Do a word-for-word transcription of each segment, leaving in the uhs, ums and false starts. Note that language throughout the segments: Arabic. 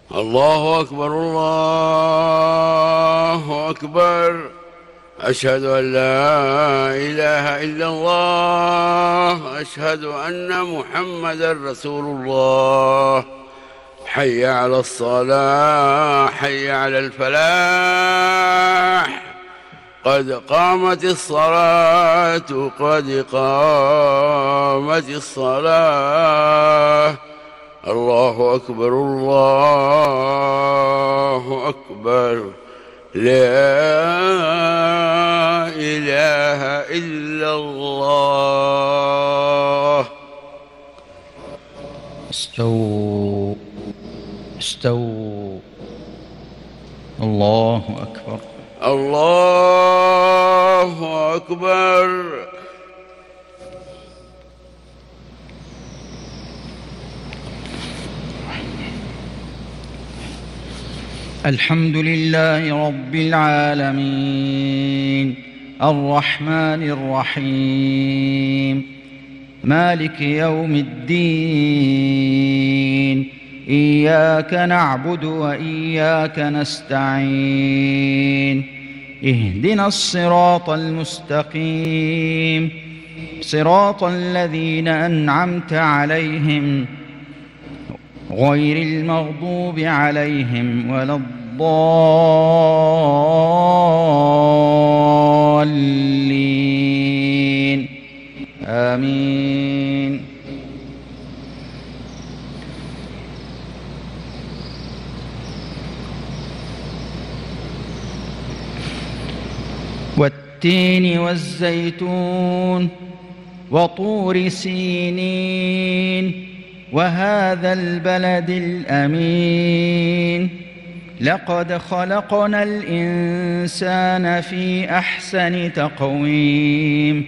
الله أكبر الله أكبر. أشهد أن لا إله إلا الله. أشهد أن محمدا رسول الله. حي على الصلاة، حي على الفلاح. قد قامت الصلاة، قد قامت الصلاة. الله أكبر الله أكبر. لا إله إلا الله. استووا استووا. الله أكبر الله أكبر. الحمد لله رب العالمين، الرحمن الرحيم، مالك يوم الدين. إياك نعبد وإياك نستعين. اهدنا الصراط المستقيم، صراط الذين أنعمت عليهم غير المغضوب عليهم ولا الضالين. آمين. والتين والزيتون وطور سينين وهذا البلد الأمين. لقد خلقنا الإنسان في أحسن تقويم،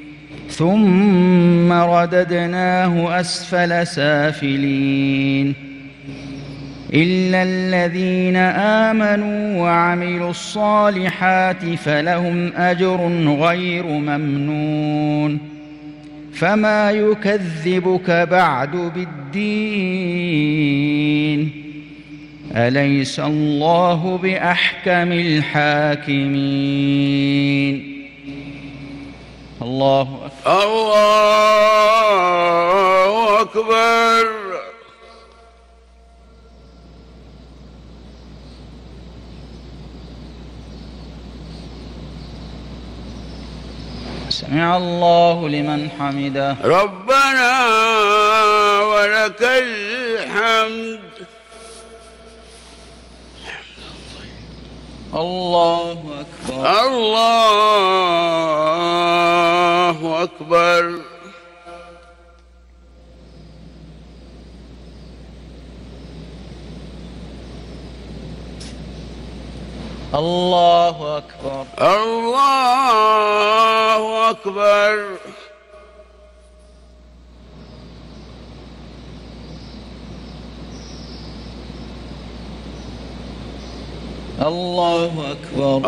ثم رددناه أسفل سافلين، إلا الذين آمنوا وعملوا الصالحات فلهم أجر غير ممنون. فما يكذبك بعد بالدين؟ أليس الله بأحكم الحاكمين؟ الله أكبر الله أكبر. سمع الله لمن حمده. ربنا ولك الحمد. الله أكبر الله أكبر. الله أكبر الله أكبر. الله أكبر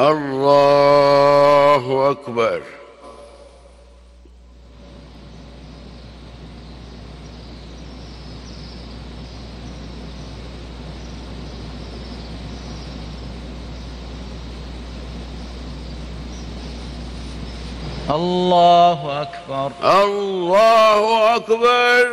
الله أكبر. الله أكبر الله أكبر.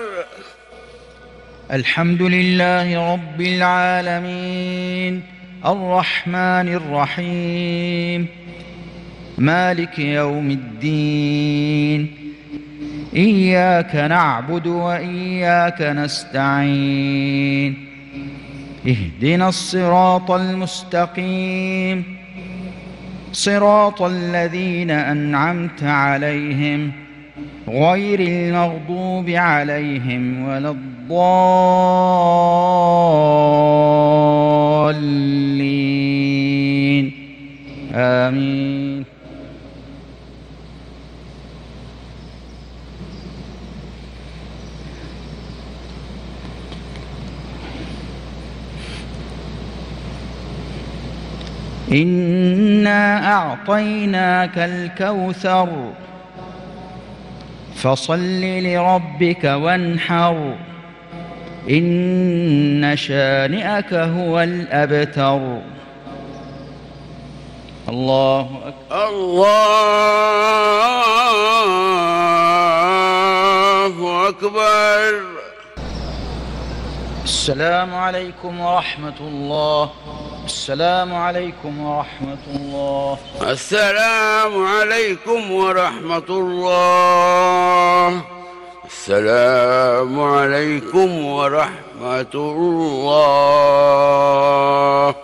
الحمد لله رب العالمين، الرحمن الرحيم، مالك يوم الدين. إياك نعبد وإياك نستعين. اهدنا الصراط المستقيم، صراط الذين أنعمت عليهم غير المغضوب عليهم ولا الضالين. آمين. إنا أعطيناك الكوثر فصل لربك وانحر إن شانئك هو الأبتر. الله أكبر. الله أكبر. السلام عليكم ورحمة الله. السلام عليكم ورحمة الله. السلام عليكم ورحمة الله. السلام عليكم ورحمة الله.